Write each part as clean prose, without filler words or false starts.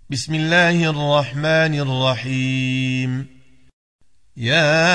بسم الله الرحمن الرحيم. يا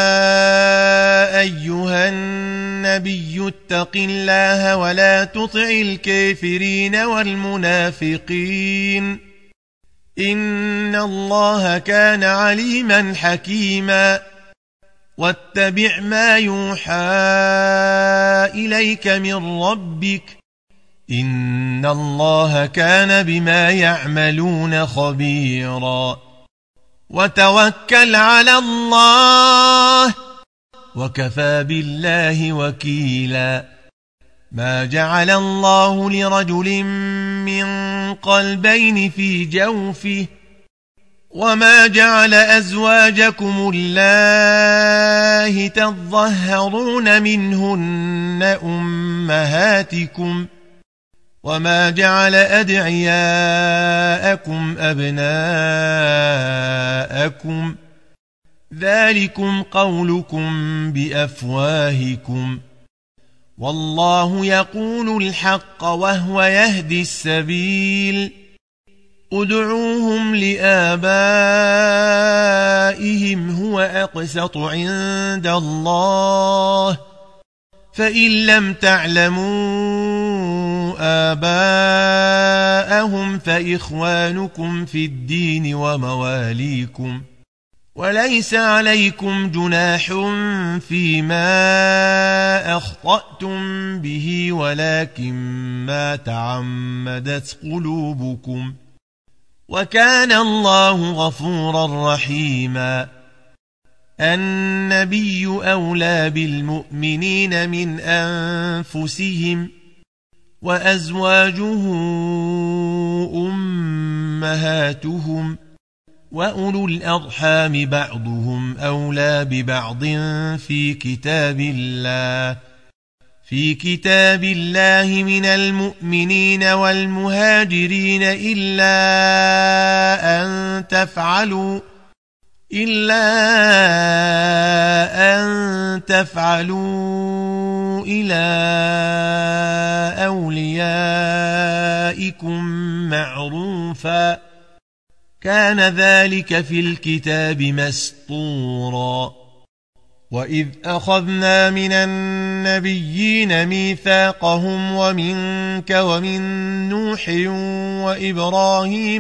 أيها النبي اتق الله ولا تطع الكافرين والمنافقين إن الله كان عليما حكيما. واتبع ما يوحى إليك من ربك إن الله كان بما يعملون خبيرا. وتوكل على الله وكفى بالله وكيلا. ما جعل الله لرجل من قلبين في جوفه وما جعل أزواجكم اللائي تظهرون منهن أمهاتكم وما جعل أدعياءكم أبناءكم ذلكم قولكم بأفواهكم والله يقول الحق وهو يهدي السبيل. ادعوهم لآبائهم هو أقسط عند الله فإن لم تعلموا آباءهم فإخوانكم في الدين ومواليكم وليس عليكم جناح فيما أخطأتم به ولكن ما تعمدت قلوبكم وكان الله غفورا رحيما. النبي أولى بالمؤمنين من أنفسهم وأزواجه أمهاتهم وأولو الأرحام بعضهم أولى ببعض في كتاب الله من المؤمنين والمهاجرين إلا أن تفعلوا إلى أوليائكم معروفا كان ذلك في الكتاب مسطورا. وإذ أخذنا من النبيين ميثاقهم ومنك ومن نوح وإبراهيم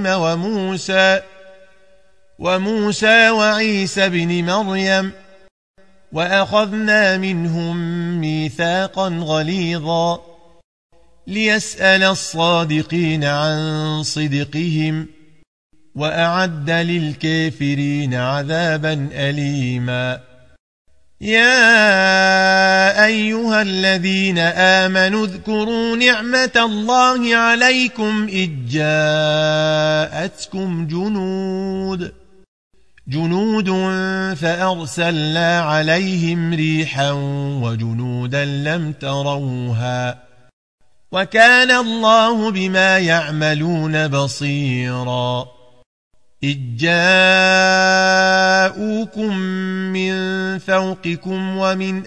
وموسى وعيسى بن مريم وأخذنا منهم ميثاقا غليظا ليسأل الصادقين عن صدقهم وأعد للكافرين عذابا أليما. يا أيها الذين آمنوا اذكروا نعمة الله عليكم إذ جاءتكم جنود فأرسلنا عليهم ريحا وجنودا لم تروها وكان الله بما يعملون بصيرا. إذ جاءوكم من فوقكم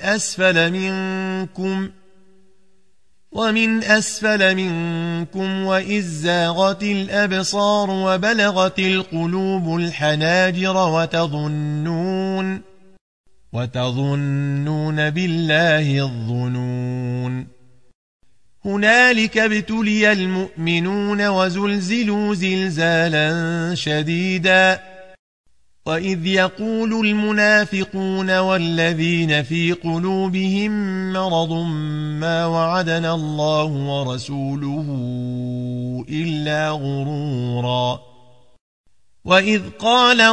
ومن أسفل منكم وإذ زاغت الأبصار وبلغت القلوب الحناجر وتظنون بالله الظنون. هنالك ابتلي المؤمنون وزلزلوا زلزالا شديدا. وإذ يقول المنافقون والذين في قلوبهم مرض ما وعدنا الله ورسوله إلا غرورا. وإذ قالت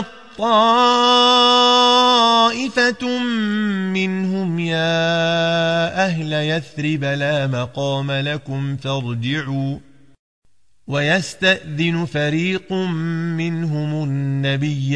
طائفة منهم يا أهل يثرب لا مقام لكم فارجعوا ويستأذن فريق منهم النبي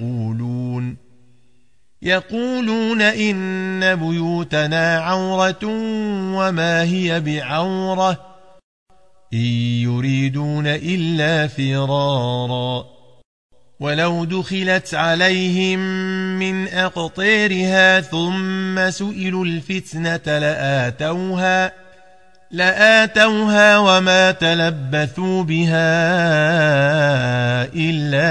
يقولون إن بيوتنا عورة وما هي بعورة إن يريدون إلا فرارا. ولو دخلت عليهم من أقطارها ثم سئلوا الفتنة لآتوها وما تلبثوا بها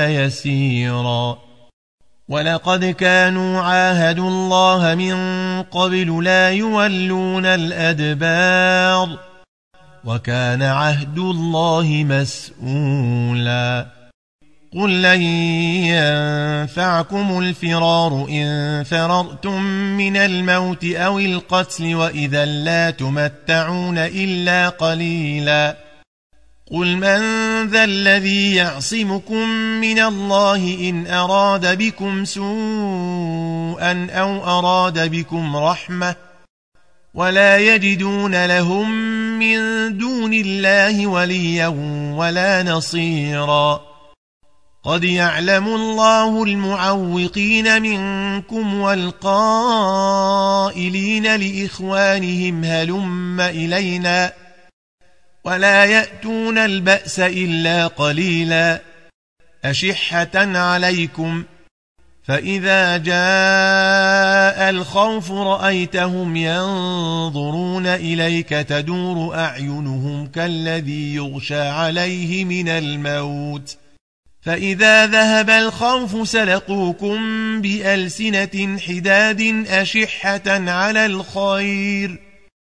يسيرا ولقد كانوا عاهدوا الله من قبل لا يولون الأدبار وكان عهد الله مسؤولا قل لن ينفعكم الفرار إن فررتم من الموت أو القتل وإذا لا تمتعون إلا قليلا قل من ذا الذي يعصمكم من الله إن أراد بكم سوءا أو أراد بكم رحمة ولا يجدون لهم من دون الله وليا ولا نصيرا قد يعلم الله المعوقين منكم والقائلين لإخوانهم هلم إلينا ولا يأتون البأس إلا قليلا أشحة عليكم فإذا جاء الخوف رأيتهم ينظرون إليك تدور أعينهم كالذي يغشى عليه من الموت فإذا ذهب الخوف سلقوكم بألسنة حداد أشحة على الخير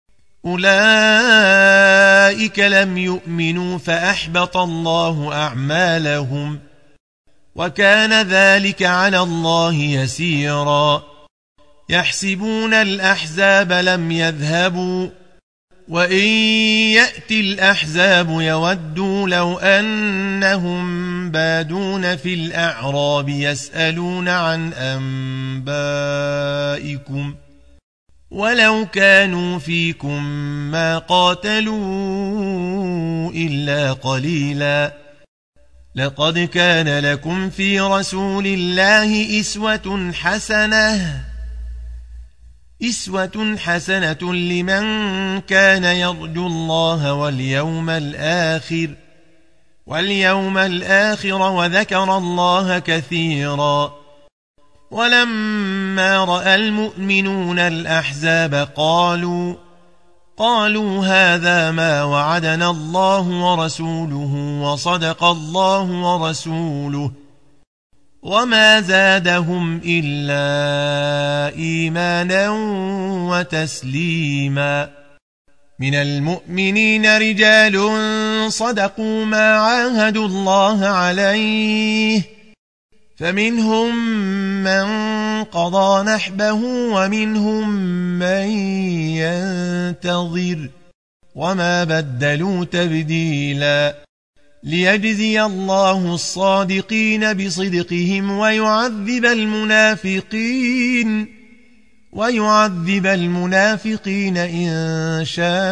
أولئك لم يؤمنوا فأحبط الله أعمالهم وكان ذلك على الله يسيرا يحسبون الأحزاب لم يذهبوا وإن يأتي الأحزاب يودوا لو أنهم بادون في الأعراب يسألون عن أنبائكم ولو كانوا فيكم ما قاتلوا إلا قليلا لقد كان لكم في رسول الله إسوة حسنة لمن كان يرجو الله واليوم الآخر وذكر الله كثيرا ولما رأى المؤمنون الأحزاب قالوا هذا ما وعدنا الله ورسوله وصدق الله ورسوله وما زادهم إلا إيمانا وتسليما من المؤمنين رجال صدقوا ما عاهدوا الله عليه فمنهم من قضى نحبه ومنهم من ينتظر وما بدلوا تبديلا ليجزي الله الصادقين بصدقهم ويعذب المنافقين إن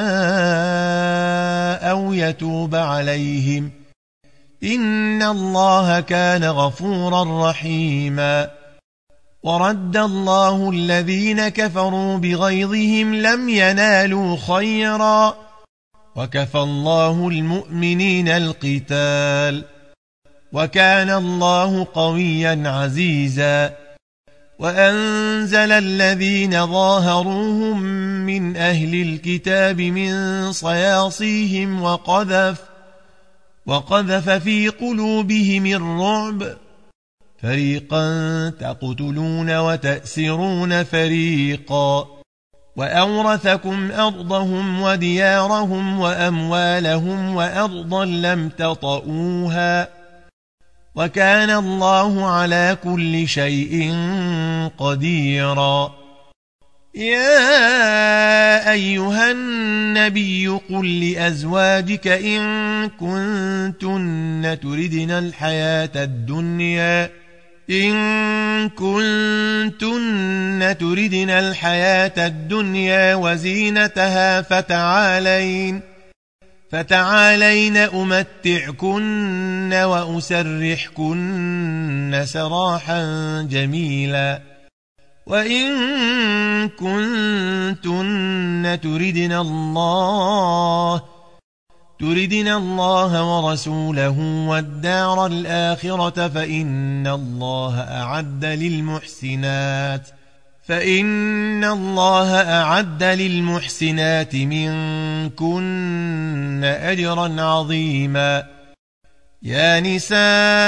شاء أو يتوب عليهم إن الله كان غفورا رحيما ورد الله الذين كفروا بغيظهم لم ينالوا خيرا وكفى الله المؤمنين القتال وكان الله قويا عزيزا وأنزل الذين ظاهروهم من أهل الكتاب من صياصيهم وقذف في قلوبهم الرعب فريقا تقتلون وتأسرون فريقا وأورثكم أرضهم وديارهم وأموالهم وأرضا لم تطئوها وكان الله على كل شيء قديرا يا أيها النبي قل لأزواجك إن كنتن تردن الحياة الدنيا وزينتها فتعالين أمتعكن وأسرحكن سراحا جميلا وإن كنتن تردن الله ورسوله والدار الآخرة فإن الله أعد للمحسنات منكن أجرا عظيما يا نساء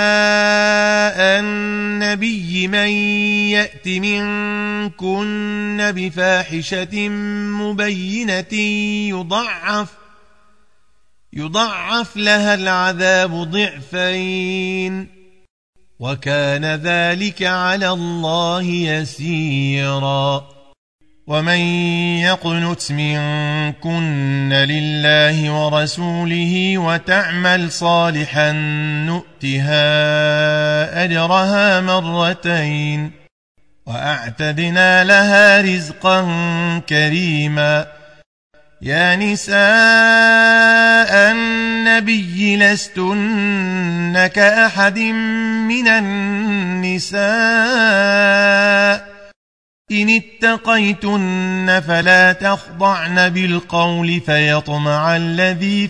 النبي من يأت منكن بفاحشة مبينة يضعف لها العذاب ضعفين وكان ذلك على الله يسيرا ومن يقنت منكن لله ورسوله وتعمل صالحا نؤتها أجرها مرتين وأعتدنا لها رزقا كريما يا نساء النبي لستن كأحد من النساء إن اتقيتن فلا تخضعن بالقول فيطمع الذي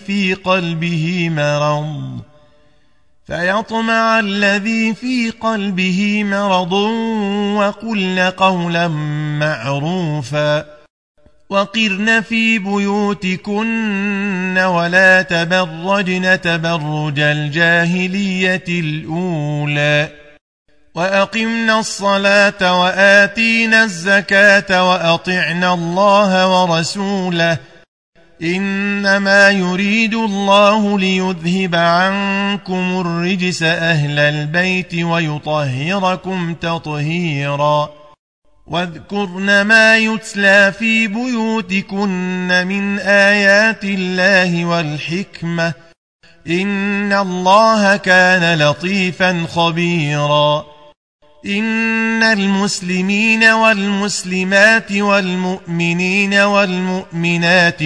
في قلبه مرض وقلن قولا معروفا وقرن في بيوتكن ولا تبرجن تبرج الجاهلية الأولى وأقمنا الصلاة وآتينا الزكاة وأطعنا الله ورسوله إنما يريد الله ليذهب عنكم الرجس أهل البيت ويطهركم تطهيرا واذكرن ما يتلى في بيوتكن من آيات الله والحكمة إن الله كان لطيفا خبيرا إن المسلمين والمسلمات والمؤمنين والمؤمنات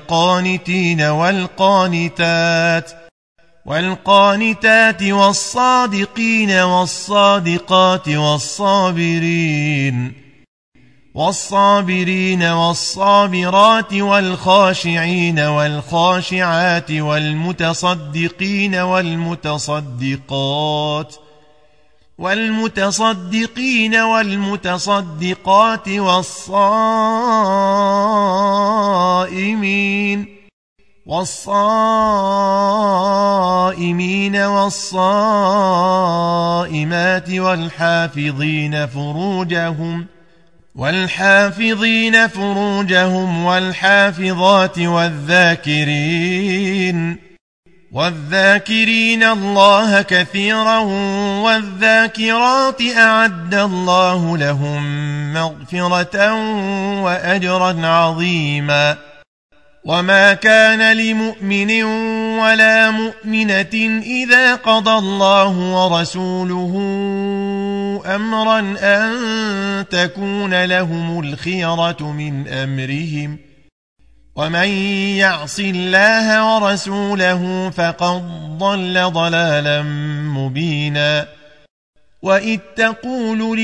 والقانتات والصادقين والصادقات والصابرين والصابرات والخاشعين والخاشعات والمتصدقين والمتصدقات والصائمين والصائمات والحافظين فروجهم والحافظات والذاكرين الله كثيرا والذاكرات أعد الله لهم مغفرة وأجرا عظيما وما كان لمؤمن ولا مؤمنة إذا قضى الله ورسوله أمرا أن تكون لهم الخيرة من أمرهم ومن يعص الله ورسوله فقد ضل ضلالا مبينا وإذ تقول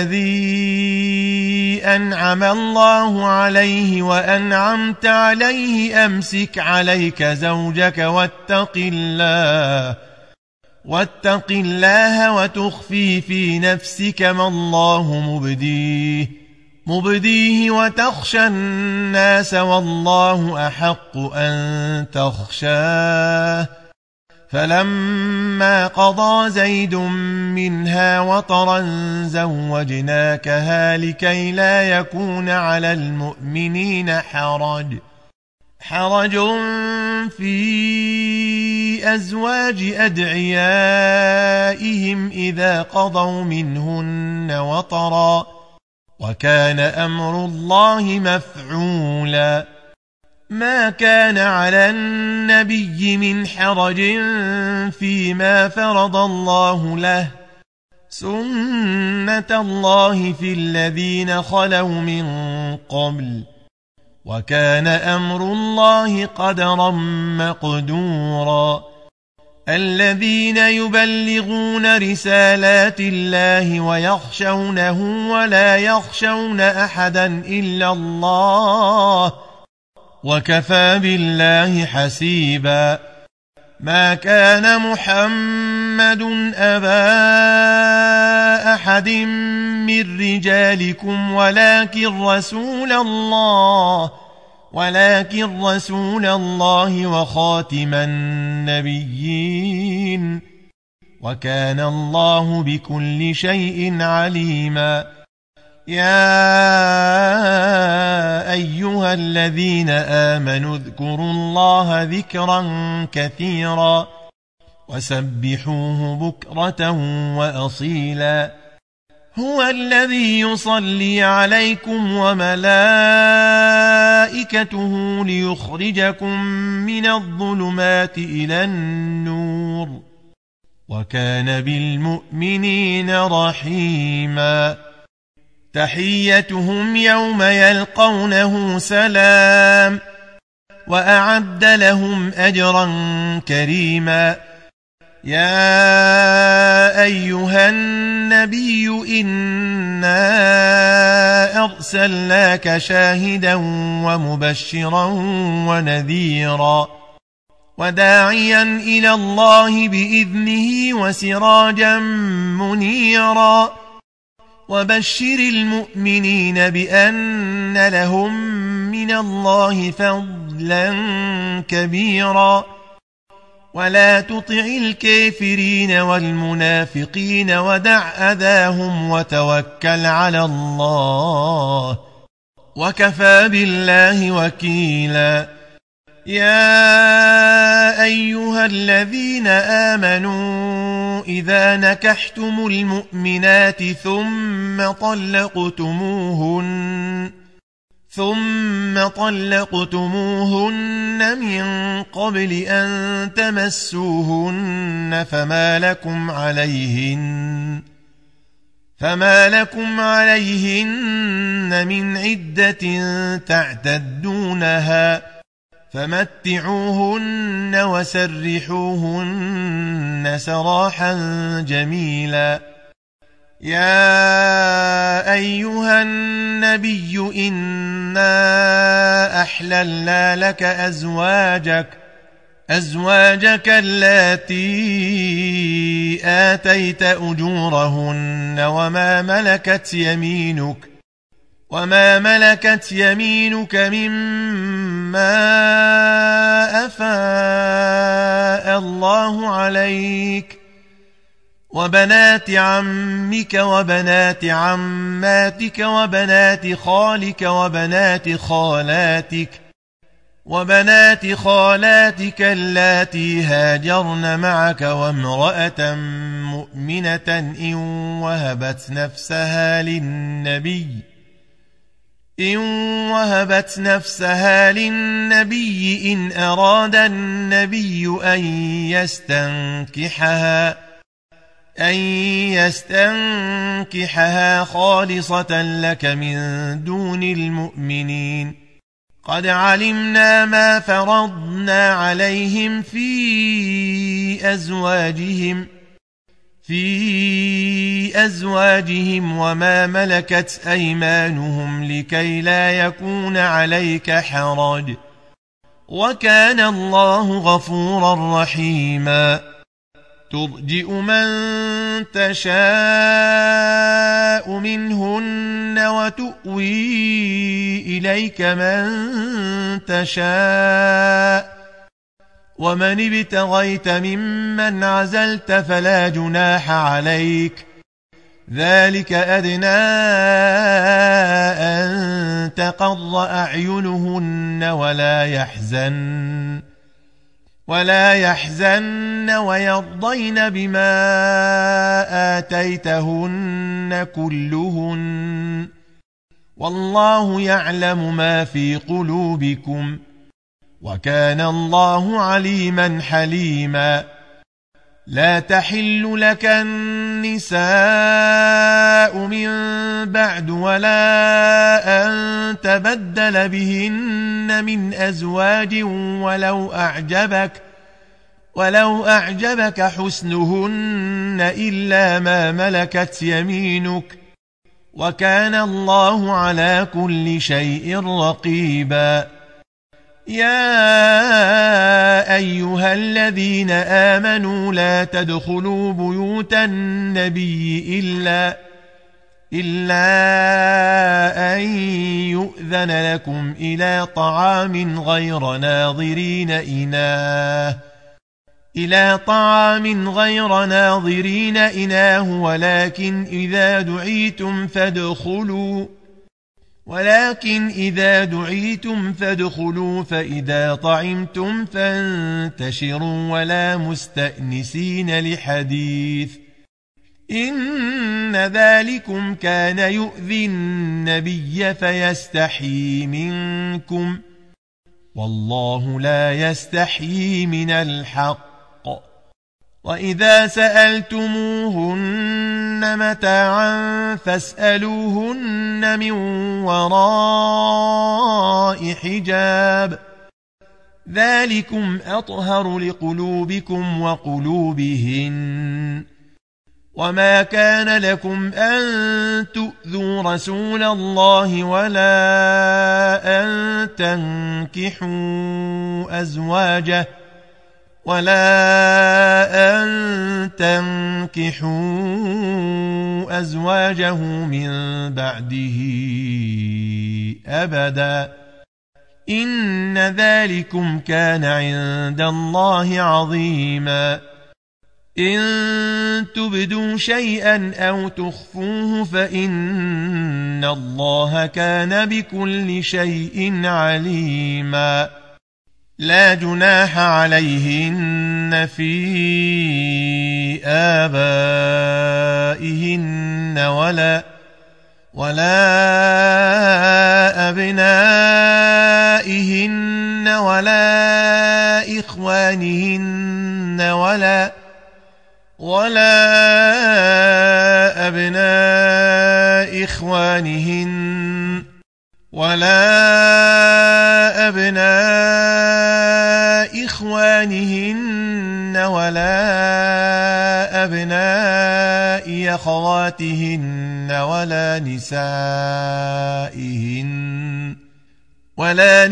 للذي أنعم الله عليه وأنعمت عليه أمسك عليك زوجك واتق الله وتخفي في نفسك ما الله مبديه وتخشى الناس والله أحق أن تخشاه فلما قضى زيد منها وطرا زوجناكها لكي لا يكون على المؤمنين حرج في أزواج أدعيائهم إذا قضوا منهن وطرا وكان أمر الله مفعولا ما كان على النبي من حرج فيما فرض الله له سنة الله في الذين خلوا من قبل وكان أمر الله قدرا مقدورا الذين يبلغون رسالات الله ويخشونه ولا يخشون أحدا إلا الله وكفى بالله حسيبا ما كان محمد أبا أحد من رجالكم ولكن ولكن رسول الله وخاتم النبيين، وكان الله بكل شيء عليما. يا أيها الذين آمنوا اذكروا الله ذكرا كثيرا وسبحوه بكرة وأصيلا. هو الذي يصلي عليكم وملائكته ليخرجكم من الظلمات إلى النور، وكان بالمؤمنين رحيما. تحيتهم يوم يلقونه سلام، وأعد لهم أجرا كريما. يا أيها النبي إنا أرسلناك شاهدا ومبشرا ونذيرا وداعيا إلى الله بإذنه وسراجا منيرا. وبشر المؤمنين بأن لهم من الله فضلا كبيرا. ولا تطع الكافرين والمنافقين ودع أذاهم وتوكل على الله، وكفى بالله وكيلا. يا أيها الذين آمنوا إذا نكحتم المؤمنات ثم طلقتموهن من قبل أن تمسوهن فما لكم عليهن من عدة تعتدونها، فمتعوهن وسرحوهن سراحا جميلا. يا أيها النبي إنا أحللنا لك أزواجك اللاتي آتيت أجورهن وما ملكت يمينك مما أفاء الله عليك، وبنات عمك وبنات عماتك وبنات خالك وبنات خالاتك اللاتي هاجرن معك، وامرأة مؤمنة إن وهبت نفسها للنبي إن أراد النبي أن يستنكحها خالصة لك من دون المؤمنين. قد علمنا ما فرضنا عليهم في أزواجهم وما ملكت أيمانهم لكي لا يكون عليك حرج، وكان الله غفورا رحيما. ترجئ من تشاء منهن وتؤوي إليك من تشاء، ومن ابتغيت ممن عزلت فلا جناح عليك، ذلك أدنى أن تقر أعينهن ولا يحزن ويرضين بما آتيتهن كلهن، والله يعلم ما في قلوبكم، وكان الله عليما حليما. لا تحل لك النساء من بعد ولا أن تبدل بهن من أزواج ولو أعجبك حسنهن إلا ما ملكت يمينك، وكان الله على كل شيء رقيبا. يا أيها الذين آمنوا لا تدخلوا بيوت النبي إلا أن يؤذن لكم إلى طعام غير ناظرين إناه ولكن إذا دعيتم فادخلوا فإذا طعمتم فانتشروا ولا مستأنسين لحديث إن ذلكم كان يؤذي النبي فيستحيي منكم والله لا يستحيي من الحق وإذا سألتموهن متاعا فاسألوهن من وراء حجاب ذلكم أطهر لقلوبكم وقلوبهن وما كان لكم أن تؤذوا رسول الله ولا أن تنكحوا أزواجه من بعده أبدا إن ذلكم كان عند الله عظيما إن تبدوا شيئا أو تخفوه فإن الله كان بكل شيء عليما لا جناح عليهن في آبائهن ولا أبنائهن ولا إخوانهن ولا أبناء أخواتهن ولا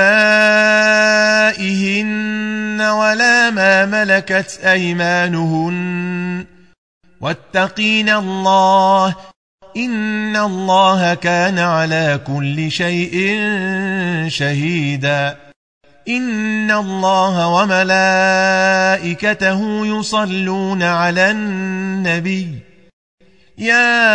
نسائهن ولا ما ملكت أيمانهن واتقين الله إن الله كان على كل شيء شهيدا إن الله وملائكته يصلون على النبي يا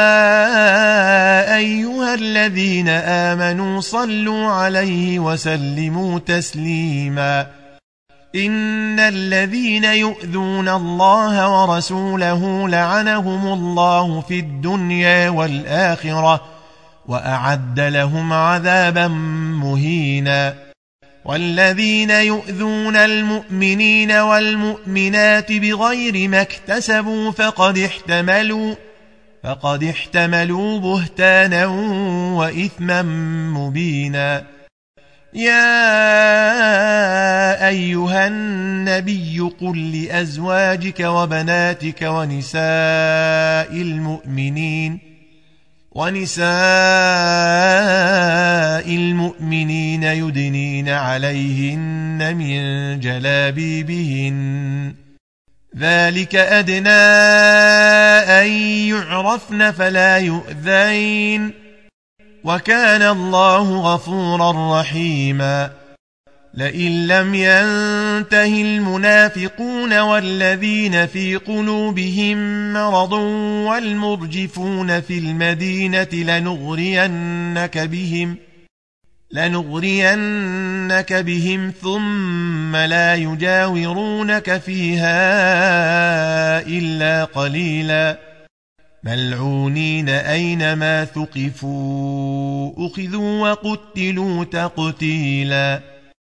أيها الذين آمنوا صلوا عليه وسلموا تسليما إن الذين يؤذون الله ورسوله لعنهم الله في الدنيا والآخرة وأعد لهم عذابا مهينا والذين يؤذون المؤمنين والمؤمنات بغير ما اكتسبوا فقد احتملوا بهتانا وإثما مبينا يا أيها النبي قل لأزواجك وبناتك ونساء المؤمنين يدنين عليهن من جلابيبهن ذلك أدنى أن يعرفن فلا يؤذين وكان الله غفورا رحيما لئن لم ينته المنافقون والذين في قلوبهم مرض والمرجفون في المدينة لنغرينك بهم ثم لا يجاورونك فيها إلا قليلا ملعونين أينما ثقفوا أخذوا وقتلوا تقتيلا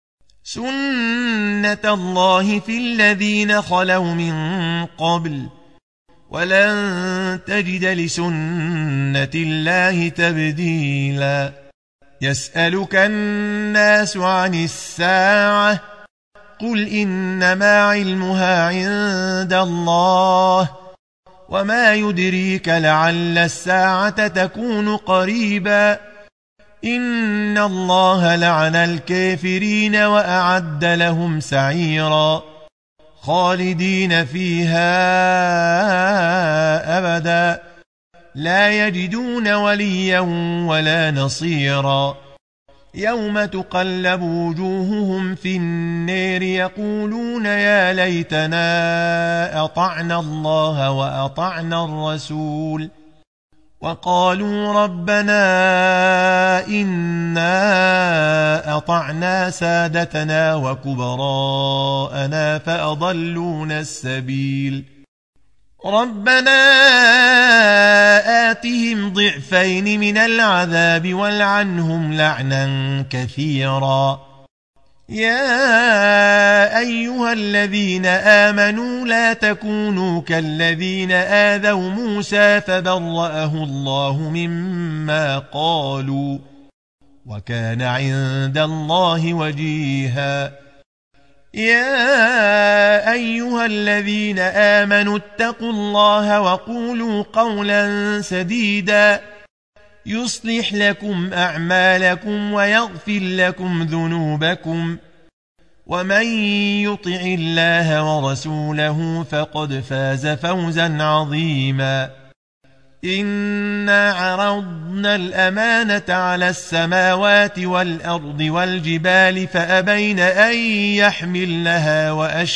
سنة الله في الذين خلوا من قبل ولن تجد لسنة الله تبديلا يسألك الناس عن الساعة قل إنما علمها عند الله وما يدريك لعل الساعة تكون قريبا إن الله لعن الكافرين وأعد لهم سعيرا خالدين فيها أبدا لا يجدون وليا ولا نصيرا يوم تقلب وجوههم في النار يقولون يا ليتنا أطعنا الله وأطعنا الرسول وقالوا ربنا إنا أطعنا سادتنا وكبراءنا فأضلونا السبيل ربنا آتهم ضعفين من العذاب والعنهم لعنا كثيرا يا أيها الذين آمنوا لا تكونوا كالذين آذوا موسى فبرأه الله مما قالوا وكان عند الله وجيها يا أيها الذين آمنوا اتقوا الله وقولوا قولا سديدا يصلح لكم أعمالكم ويغفر لكم ذنوبكم ومن يطع الله ورسوله فقد فاز فوزا عظيما إنا عرضنا الأمانة على السماوات والأرض والجبال فأبين أن يحملنها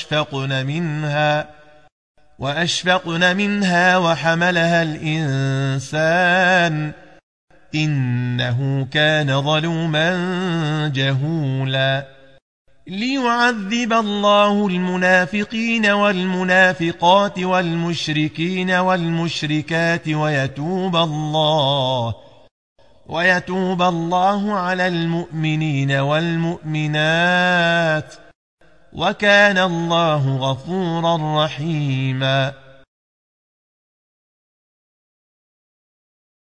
وأشفقن منها وحملها الإنسان إنه كان ظلوما جهولا ليعذب الله المنافقين والمنافقات والمشركين والمشركات ويتوب الله على المؤمنين والمؤمنات وكان الله غفورا رحيما